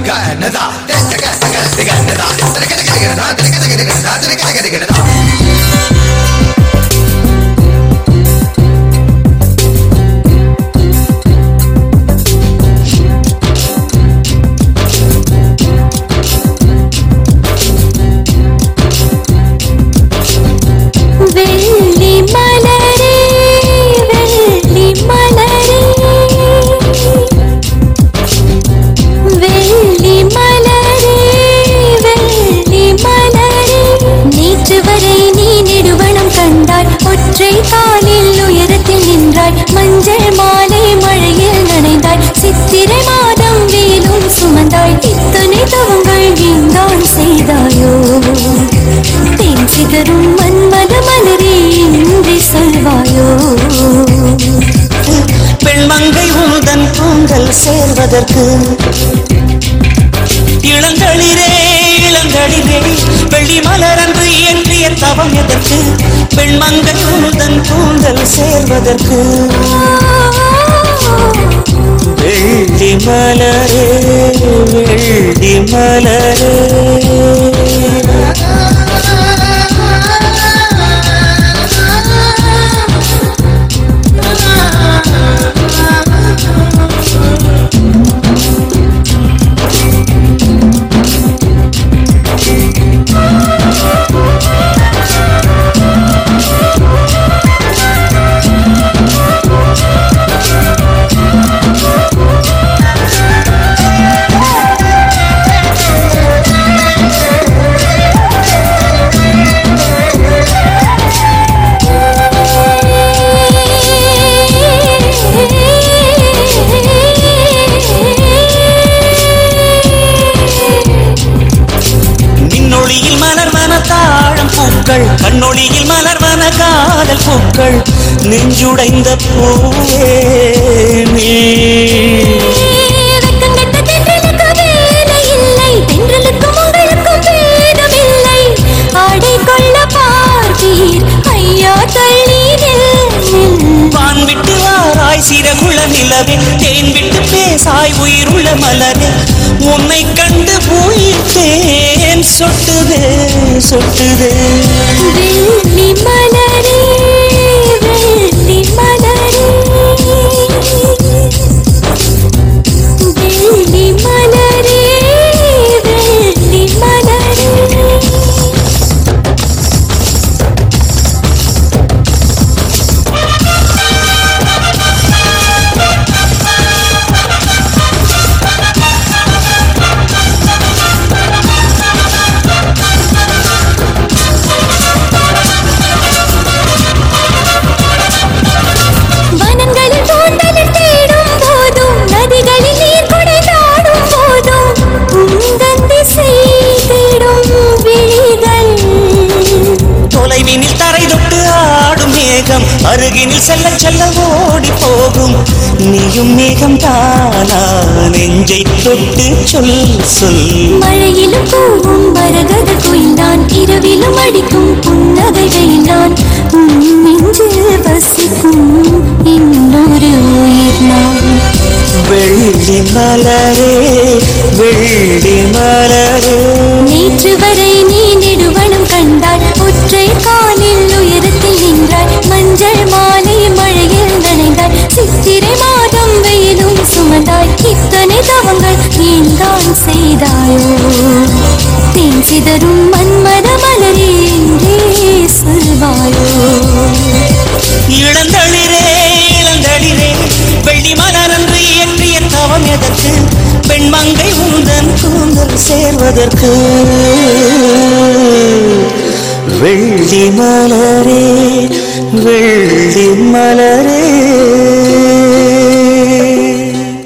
மஞ்சள் மாலை மழையில் நனைந்தாய் சித்திரை மாதம் வேலும் சுமந்தாய் இத்தனை தவங்கள் நீந்தான் செய்தாயோ தேன் சிதறும் மன்மத மலரே இன்றி சொல்வாயோ பெண்மங்கை உந்தன் கூந்தல் சேர்வதற்கு இளங்களிரே இளங்களிரே வெள்ளி மலரன்று இயற்றிய தவம் எதற்கு பெண்மங்கை உந்தன் கூந்தல் சேர்வதற்கு வெள்ளி மலரே வெள்ளி மலரே கண்ணொளியில் மலர்வன காதல் பூக்கள் நெஞ்சுடைந்த பூவே வான் விட்டு வாராய் சிறகுள்ள நிலவே தேன் விட்டு பேசாய் உயிருள்ள மலரே உன்னை கண்டு போயிட்டேன் சொட்டுதே சொட்டுதே வெள்ளி மலரே வெள்ளி மலரே வெள்ளி மலரே வெள்ளி மலரே அருகினில் செல்ல செல்ல ஓடி போகும் நீயும் மேகம் தானா நெஞ்சை தொட்டு சொல் சொல் மழையிலும் பூவும் மரகத குயில்தான் இரவிலும் அடிக்கும் புன்னகைதான் நெஞ்சில் வசிக்கும் இன்னொரு உயிர் நான் வெள்ளி மலரே வெள்ளி மலரே நேற்று வரை நீ நெடுவனம் கண்டாய் ஒற்றை காலில் உயரத்தில் நின்றாய் மஞ்சள் மாலை மழையில் நனைந்தாய் சித்திரை மாதம் வெயிலும் சுமந்தாய் இத்தனை தவங்கள் நீந்தான் செய்தாயோ தேன் சிதறும் மன்மத மலரே என்றே சொல்வாயோ இளந்தளிரே இளந்தளிரே வெள்ளி மலரன்று இயற்றிய தவம் எதற்கு பெண்மங்கை உந்தன் கூந்தல் சேர்வதற்கு வெள்ளி மலரே வெள்ளி மலரே